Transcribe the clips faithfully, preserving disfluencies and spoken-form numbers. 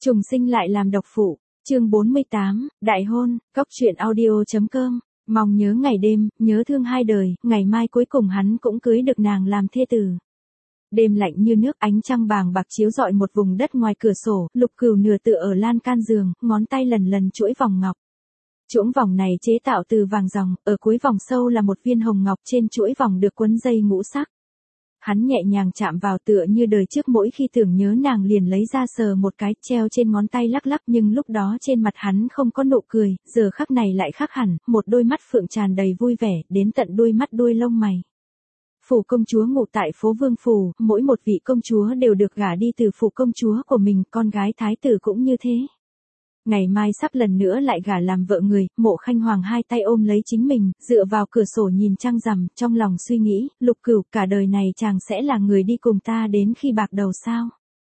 Trùng sinh lại làm độc phụ, chương bốn mươi tám, đại hôn, cóc truyện audio.com, mong nhớ ngày đêm, nhớ thương hai đời, ngày mai cuối cùng hắn cũng cưới được nàng làm thê tử. Đêm lạnh như nước, ánh trăng bàng bạc chiếu rọi một vùng đất ngoài cửa sổ, Lục Cửu nửa tựa ở lan can giường, ngón tay lần lần chuỗi vòng ngọc. Chuỗi vòng này chế tạo từ vàng ròng, ở cuối vòng sâu là một viên hồng ngọc, trên chuỗi vòng được quấn dây ngũ sắc. Hắn nhẹ nhàng chạm vào tựa như đời trước, mỗi khi tưởng nhớ nàng liền lấy ra sờ một cái, treo trên ngón tay lắc lắc, nhưng lúc đó trên mặt hắn không có nụ cười, giờ khắc này lại khác hẳn, một đôi mắt phượng tràn đầy vui vẻ, đến tận đuôi mắt đuôi lông mày. Phủ công chúa ngụ tại phố Vương Phủ, mỗi một vị công chúa đều được gả đi từ phủ công chúa của mình, con gái thái tử cũng như thế. Ngày mai sắp lần nữa lại gả làm vợ người, Mộ Khanh Hoàng hai tay ôm lấy chính mình, dựa vào cửa sổ nhìn trăng rằm, trong lòng suy nghĩ, Lục Cửu, cả đời này chàng sẽ là người đi cùng ta đến khi bạc đầu sao?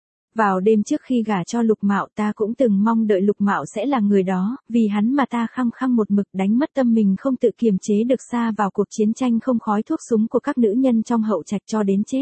Vào đêm trước khi gả cho Lục Mạo, ta cũng từng mong đợi Lục Mạo sẽ là người đó, vì hắn mà ta khăng khăng một mực đánh mất tâm mình, không tự kiềm chế được, xa vào cuộc chiến tranh không khói thuốc súng của các nữ nhân trong hậu trạch cho đến chết.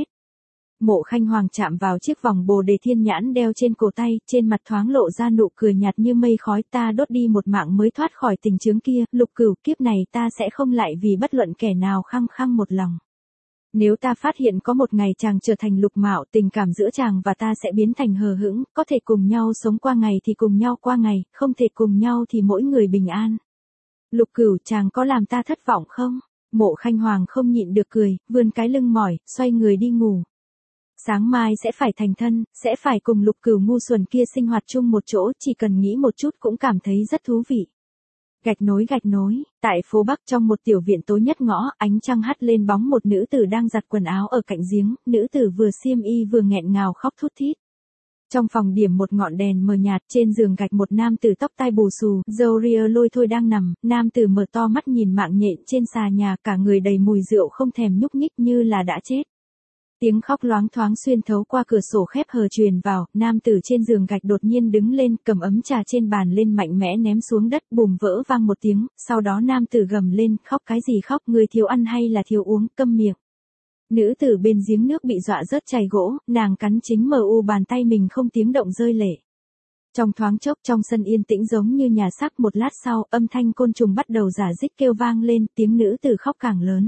Mộ Khanh Hoàng chạm vào chiếc vòng bồ đề thiên nhãn đeo trên cổ tay, trên mặt thoáng lộ ra nụ cười nhạt như mây khói, ta đốt đi một mạng mới thoát khỏi tình chướng kia, Lục Cửu, kiếp này ta sẽ không lại vì bất luận kẻ nào khăng khăng một lòng. Nếu ta phát hiện có một ngày chàng trở thành Lục Mạo, tình cảm giữa chàng và ta sẽ biến thành hờ hững, có thể cùng nhau sống qua ngày thì cùng nhau qua ngày, không thể cùng nhau thì mỗi người bình an. Lục Cửu, chàng có làm ta thất vọng không? Mộ Khanh Hoàng không nhịn được cười, vươn cái lưng mỏi, xoay người đi ngủ. Sáng mai sẽ phải thành thân, sẽ phải cùng Lục Cửu ngu xuẩn kia sinh hoạt chung một chỗ, chỉ cần nghĩ một chút cũng cảm thấy rất thú vị. Gạch nối gạch nối, tại phố Bắc trong một tiểu viện tối nhất ngõ, ánh trăng hắt lên bóng một nữ tử đang giặt quần áo ở cạnh giếng, nữ tử vừa xiêm y vừa nghẹn ngào khóc thút thít. Trong phòng điểm một ngọn đèn mờ nhạt, trên giường gạch một nam tử tóc tai bù xù, râu ria lôi thôi đang nằm, nam tử mở to mắt nhìn mạng nhện trên xà nhà, cả người đầy mùi rượu không thèm nhúc nhích như là đã chết. Tiếng khóc loáng thoáng xuyên thấu qua cửa sổ khép hờ truyền vào, nam tử trên giường gạch đột nhiên đứng lên, cầm ấm trà trên bàn lên mạnh mẽ ném xuống đất, bùm vỡ vang một tiếng, sau đó nam tử gầm lên, khóc cái gì khóc, người thiếu ăn hay là thiếu uống, câm miệng. Nữ tử bên giếng nước bị dọa rớt chày gỗ, nàng cắn chính mờ u bàn tay mình không tiếng động rơi lệ. Trong thoáng chốc trong sân yên tĩnh giống như nhà xác, một lát sau, âm thanh côn trùng bắt đầu rả rích kêu vang lên, tiếng nữ tử khóc càng lớn.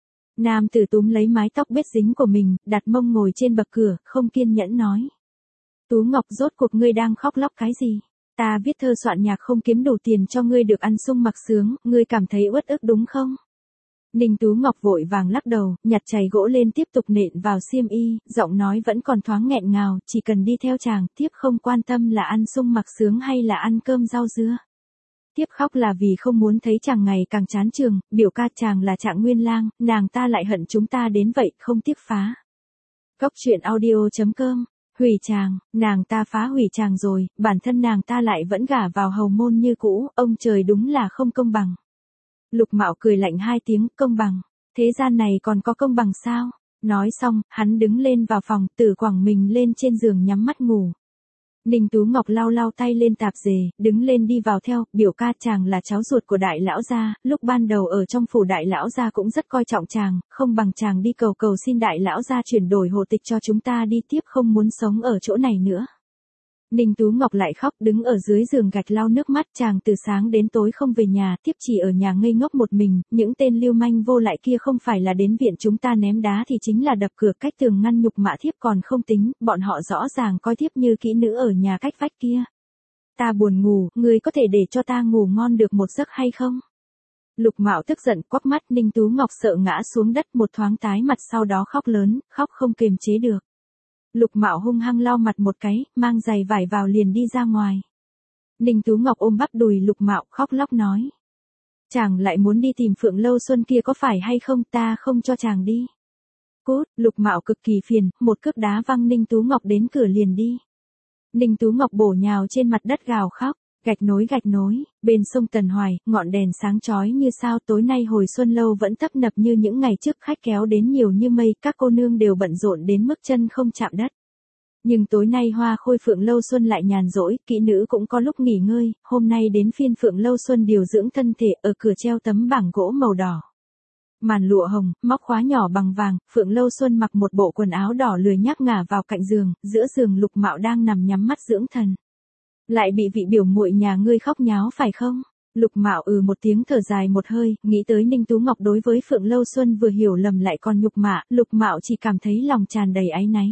Nam tử túm lấy mái tóc bết dính của mình, đặt mông ngồi trên bậc cửa, không kiên nhẫn nói. Tú Ngọc, rốt cuộc ngươi đang khóc lóc cái gì? Ta viết thơ soạn nhạc không kiếm đủ tiền cho ngươi được ăn sung mặc sướng, ngươi cảm thấy uất ức đúng không? Ninh Tú Ngọc vội vàng lắc đầu, nhặt chày gỗ lên tiếp tục nện vào xiêm y, giọng nói vẫn còn thoáng nghẹn ngào, chỉ cần đi theo chàng, tiếp không quan tâm là ăn sung mặc sướng hay là ăn cơm rau dưa. Tiếp khóc là vì không muốn thấy chàng ngày càng chán trường, biểu ca chàng là Trạng Nguyên Lang, nàng ta lại hận chúng ta đến vậy, không tiếc phá. Cóc truyện audio.com, hủy chàng, nàng ta phá hủy chàng rồi, bản thân nàng ta lại vẫn gả vào hầu môn như cũ, ông trời đúng là không công bằng. Lục Mạo cười lạnh hai tiếng, công bằng, thế gian này còn có công bằng sao? Nói xong, hắn đứng lên vào phòng, tự quẳng mình lên trên giường nhắm mắt ngủ. Ninh Tú Ngọc lau lau tay lên tạp dề, đứng lên đi vào theo, biểu ca chàng là cháu ruột của đại lão gia, lúc ban đầu ở trong phủ đại lão gia cũng rất coi trọng chàng, không bằng chàng đi cầu cầu xin đại lão gia chuyển đổi hộ tịch cho chúng ta đi, tiếp không muốn sống ở chỗ này nữa. Ninh Tú Ngọc lại khóc, đứng ở dưới giường gạch lau nước mắt, chàng từ sáng đến tối không về nhà, tiếp chỉ ở nhà ngây ngốc một mình, những tên lưu manh vô lại kia không phải là đến viện chúng ta ném đá thì chính là đập cửa cách tường ngăn nhục mạ thiếp còn không tính, bọn họ rõ ràng coi thiếp như kỹ nữ ở nhà cách vách kia. Ta buồn ngủ, ngươi có thể để cho ta ngủ ngon được một giấc hay không? Lục Mạo tức giận quắc mắt, Ninh Tú Ngọc sợ ngã xuống đất, một thoáng tái mặt sau đó khóc lớn, khóc không kiềm chế được. Lục Mạo hung hăng lau mặt một cái, mang giày vải vào liền đi ra ngoài. Ninh Tú Ngọc ôm bắp đùi Lục Mạo khóc lóc nói. Chàng lại muốn đi tìm Phượng Lâu Xuân kia có phải hay không, ta không cho chàng đi. Cút, Lục Mạo cực kỳ phiền, một cước đá văng Ninh Tú Ngọc đến cửa liền đi. Ninh Tú Ngọc bổ nhào trên mặt đất gào khóc. Gạch nối gạch nối, bên sông Tần Hoài, ngọn đèn sáng chói như sao, tối nay hồi xuân lâu vẫn tấp nập như những ngày trước, khách kéo đến nhiều như mây, các cô nương đều bận rộn đến mức chân không chạm đất. Nhưng tối nay Hoa Khôi Phượng Lâu Xuân lại nhàn rỗi, kỹ nữ cũng có lúc nghỉ ngơi, hôm nay đến phiên Phượng Lâu Xuân điều dưỡng thân thể, ở cửa treo tấm bảng gỗ màu đỏ. Màn lụa hồng, móc khóa nhỏ bằng vàng, Phượng Lâu Xuân mặc một bộ quần áo đỏ lười nhác ngả vào cạnh giường, giữa giường Lục Mạo đang nằm nhắm mắt dưỡng thần. Lại bị vị biểu muội nhà ngươi khóc nháo phải không? Lục Mạo ừ một tiếng thở dài một hơi, nghĩ tới Ninh Tú Ngọc đối với Phượng Lâu Xuân vừa hiểu lầm lại còn nhục mạ, Lục Mạo chỉ cảm thấy lòng tràn đầy áy náy.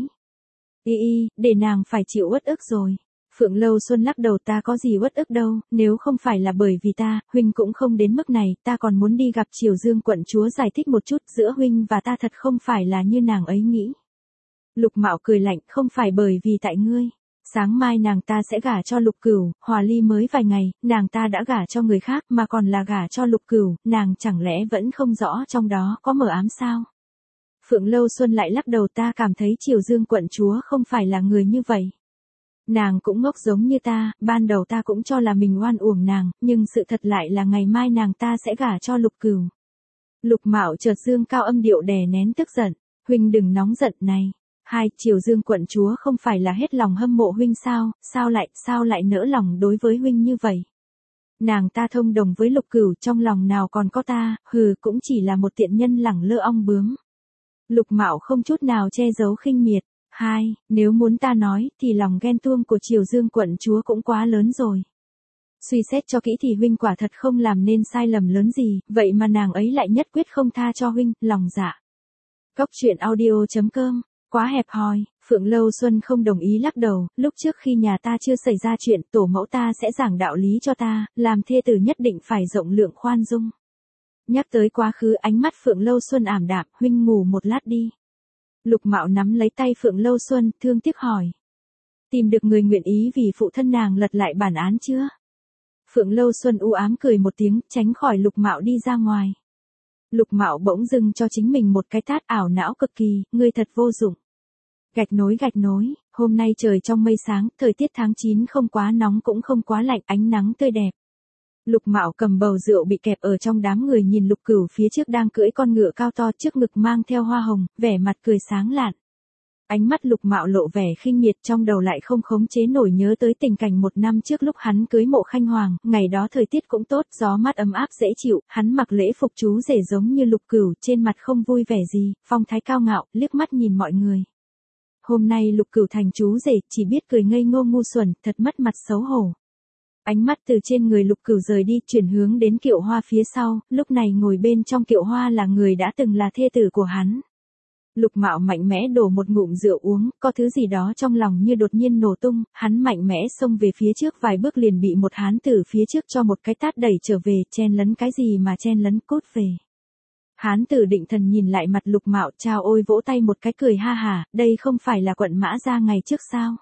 Y y, để nàng phải chịu uất ức rồi. Phượng Lâu Xuân lắc đầu, ta có gì uất ức đâu, nếu không phải là bởi vì ta, huynh cũng không đến mức này, ta còn muốn đi gặp Triều Dương quận chúa giải thích một chút, giữa huynh và ta thật không phải là như nàng ấy nghĩ. Lục Mạo cười lạnh, không phải bởi vì tại ngươi. Sáng mai nàng ta sẽ gả cho Lục Cửu, hòa ly mới vài ngày, nàng ta đã gả cho người khác mà còn là gả cho Lục Cửu, nàng chẳng lẽ vẫn không rõ trong đó có mờ ám sao? Phượng Lâu Xuân lại lắc đầu, ta cảm thấy Triều Dương quận chúa không phải là người như vậy. Nàng cũng ngốc giống như ta, ban đầu ta cũng cho là mình oan uổng nàng, nhưng sự thật lại là ngày mai nàng ta sẽ gả cho Lục Cửu. Lục Mạo chợt dương cao âm điệu đè nén tức giận, huynh đừng nóng giận này. Hai, Triều Dương quận chúa không phải là hết lòng hâm mộ huynh sao, sao lại, sao lại nỡ lòng đối với huynh như vậy? Nàng ta thông đồng với Lục Cửu, trong lòng nào còn có ta, hừ, cũng chỉ là một tiện nhân lẳng lơ ong bướm. Lục Mạo không chút nào che giấu khinh miệt. Hai, nếu muốn ta nói, thì lòng ghen tuông của Triều Dương quận chúa cũng quá lớn rồi. Suy xét cho kỹ thì huynh quả thật không làm nên sai lầm lớn gì, vậy mà nàng ấy lại nhất quyết không tha cho huynh, lòng dạ. Cốc truyện audio chấm com. Quá hẹp hòi, Phượng Lâu Xuân không đồng ý lắc đầu, lúc trước khi nhà ta chưa xảy ra chuyện, tổ mẫu ta sẽ giảng đạo lý cho ta, làm thê tử nhất định phải rộng lượng khoan dung. Nhắc tới quá khứ, ánh mắt Phượng Lâu Xuân ảm đạm, huynh ngủ một lát đi. Lục Mạo nắm lấy tay Phượng Lâu Xuân, thương tiếc hỏi. Tìm được người nguyện ý vì phụ thân nàng lật lại bản án chưa? Phượng Lâu Xuân u ám cười một tiếng, tránh khỏi Lục Mạo đi ra ngoài. Lục Mạo bỗng dưng cho chính mình một cái tát, ảo não cực kỳ, ngươi thật vô dụng. Gạch nối gạch nối, hôm nay trời trong mây sáng, thời tiết tháng chín không quá nóng cũng không quá lạnh, ánh nắng tươi đẹp. Lục Mạo cầm bầu rượu bị kẹp ở trong đám người, nhìn Lục Cửu phía trước đang cưỡi con ngựa cao to, trước ngực mang theo hoa hồng, vẻ mặt cười sáng lạn. Ánh mắt Lục Mạo lộ vẻ khinh miệt, trong đầu lại không khống chế nổi nhớ tới tình cảnh một năm trước lúc hắn cưới Mộ Khanh Hoàng, ngày đó thời tiết cũng tốt, gió mát ấm áp dễ chịu, hắn mặc lễ phục chú rể giống như Lục Cửu, trên mặt không vui vẻ gì, phong thái cao ngạo, liếc mắt nhìn mọi người. Hôm nay Lục Cửu thành chú rể, chỉ biết cười ngây ngô ngu xuẩn, thật mất mặt xấu hổ. Ánh mắt từ trên người Lục Cửu rời đi, chuyển hướng đến kiệu hoa phía sau, lúc này ngồi bên trong kiệu hoa là người đã từng là thê tử của hắn. Lục Mạo mạnh mẽ đổ một ngụm rượu uống, có thứ gì đó trong lòng như đột nhiên nổ tung, hắn mạnh mẽ xông về phía trước vài bước liền bị một hán tử phía trước cho một cái tát đẩy trở về, chen lấn cái gì mà chen lấn, cút về. Hán tử định thần nhìn lại mặt Lục Mạo, chao ôi, vỗ tay một cái cười ha hả, đây không phải là quận Mã Gia ngày trước sao?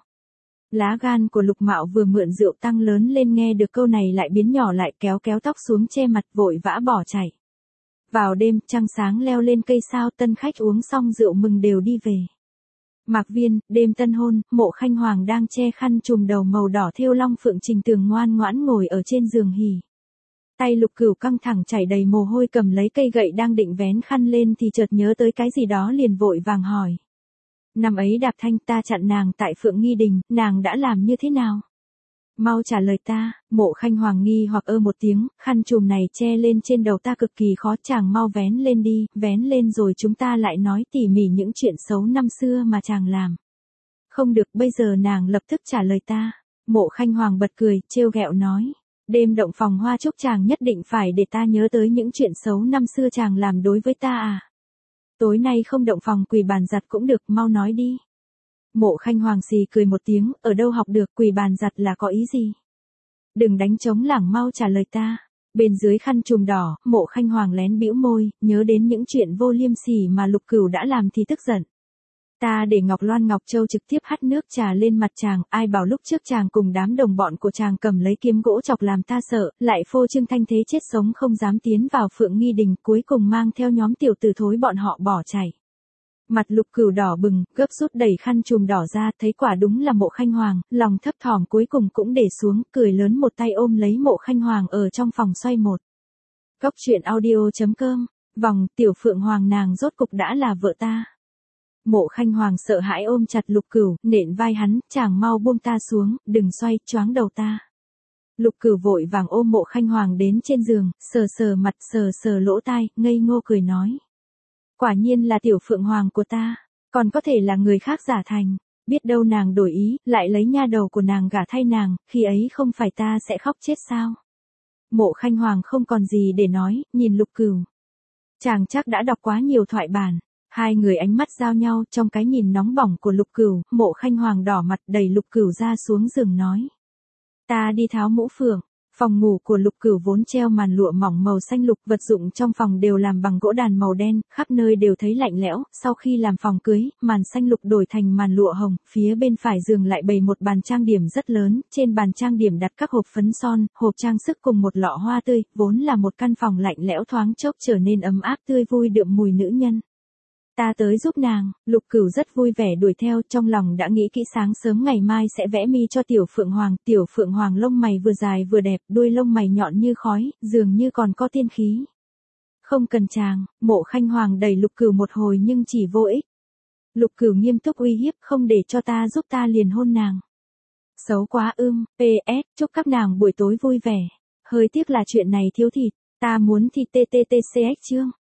Lá gan của Lục Mạo vừa mượn rượu tăng lớn lên, nghe được câu này lại biến nhỏ lại, kéo kéo tóc xuống che mặt, vội vã bỏ chạy. Vào đêm, trăng sáng leo lên cây sao, tân khách uống xong rượu mừng đều đi về. Mạc Viên, đêm tân hôn, Mộ Khanh Hoàng đang che khăn trùm đầu màu đỏ thêu long phượng, Trình Tường ngoan ngoãn ngồi ở trên giường hỉ. Tay Lục Cửu căng thẳng chảy đầy mồ hôi, cầm lấy cây gậy đang định vén khăn lên thì chợt nhớ tới cái gì đó liền vội vàng hỏi. Năm ấy Đạp Thanh ta chặn nàng tại Phượng Nghi Đình, nàng đã làm như thế nào? Mau trả lời ta. Mộ Khanh Hoàng nghi hoặc ơ một tiếng, khăn trùm này che lên trên đầu ta cực kỳ khó, chàng mau vén lên đi, vén lên rồi chúng ta lại nói tỉ mỉ những chuyện xấu năm xưa mà chàng làm. Không được, bây giờ nàng lập tức trả lời ta. Mộ Khanh Hoàng bật cười, trêu ghẹo nói. Đêm động phòng hoa chúc chàng nhất định phải để ta nhớ tới những chuyện xấu năm xưa chàng làm đối với ta à? Tối nay không động phòng quỳ bàn giặt cũng được, mau nói đi. Mộ Khanh Hoàng xì cười một tiếng, ở đâu học được, quỳ bàn giặt là có ý gì? Đừng đánh trống lảng, mau trả lời ta. Bên dưới khăn trùm đỏ, Mộ Khanh Hoàng lén bĩu môi, nhớ đến những chuyện vô liêm sỉ mà Lục Cửu đã làm thì tức giận. Ta để Ngọc Loan Ngọc Châu trực tiếp hắt nước trà lên mặt chàng, ai bảo lúc trước chàng cùng đám đồng bọn của chàng cầm lấy kiếm gỗ chọc làm ta sợ, lại phô trương thanh thế chết sống không dám tiến vào Phượng Nghi Đình, cuối cùng mang theo nhóm tiểu tử thối bọn họ bỏ chạy. Mặt Lục Cửu đỏ bừng, gấp rút đẩy khăn trùm đỏ ra, thấy quả đúng là Mộ Khanh Hoàng, lòng thấp thỏm cuối cùng cũng để xuống, cười lớn một tay ôm lấy Mộ Khanh Hoàng ở trong phòng xoay một. Cốc truyện audio chấm com, vòng, tiểu Phượng Hoàng nàng rốt cục đã là vợ ta. Mộ Khanh Hoàng sợ hãi ôm chặt Lục Cửu, nện vai hắn, chàng mau buông ta xuống, đừng xoay, choáng đầu ta. Lục Cửu vội vàng ôm Mộ Khanh Hoàng đến trên giường, sờ sờ mặt, sờ sờ lỗ tai, ngây ngô cười nói. Quả nhiên là tiểu Phượng Hoàng của ta, còn có thể là người khác giả thành. Biết đâu nàng đổi ý, lại lấy nha đầu của nàng gả thay nàng, khi ấy không phải ta sẽ khóc chết sao? Mộ Khanh Hoàng không còn gì để nói, nhìn Lục Cửu. Chàng chắc đã đọc quá nhiều thoại bản. Hai người ánh mắt giao nhau trong cái nhìn nóng bỏng của Lục Cửu, Mộ Khanh Hoàng đỏ mặt đẩy Lục Cửu ra xuống giường nói. Ta đi tháo mũ phượng. Phòng ngủ của Lục Cửu vốn treo màn lụa mỏng màu xanh lục, vật dụng trong phòng đều làm bằng gỗ đàn màu đen, khắp nơi đều thấy lạnh lẽo, sau khi làm phòng cưới, màn xanh lục đổi thành màn lụa hồng, phía bên phải giường lại bày một bàn trang điểm rất lớn, trên bàn trang điểm đặt các hộp phấn son, hộp trang sức cùng một lọ hoa tươi, vốn là một căn phòng lạnh lẽo thoáng chốc trở nên ấm áp tươi vui đượm mùi nữ nhân. Ta tới giúp nàng, Lục Cửu rất vui vẻ đuổi theo, trong lòng đã nghĩ kỹ sáng sớm ngày mai sẽ vẽ mi cho Tiểu Phượng Hoàng, Tiểu Phượng Hoàng lông mày vừa dài vừa đẹp, đuôi lông mày nhọn như khói, dường như còn có tiên khí. Không cần chàng, Mộ Khanh Hoàng đẩy Lục Cửu một hồi nhưng chỉ vô ích. Lục Cửu nghiêm túc uy hiếp, không để cho ta giúp ta liền hôn nàng. Xấu quá ưm, pê ét, chúc các nàng buổi tối vui vẻ. Hơi tiếc là chuyện này thiếu thịt, ta muốn thịt tê tê tê xê ích chương.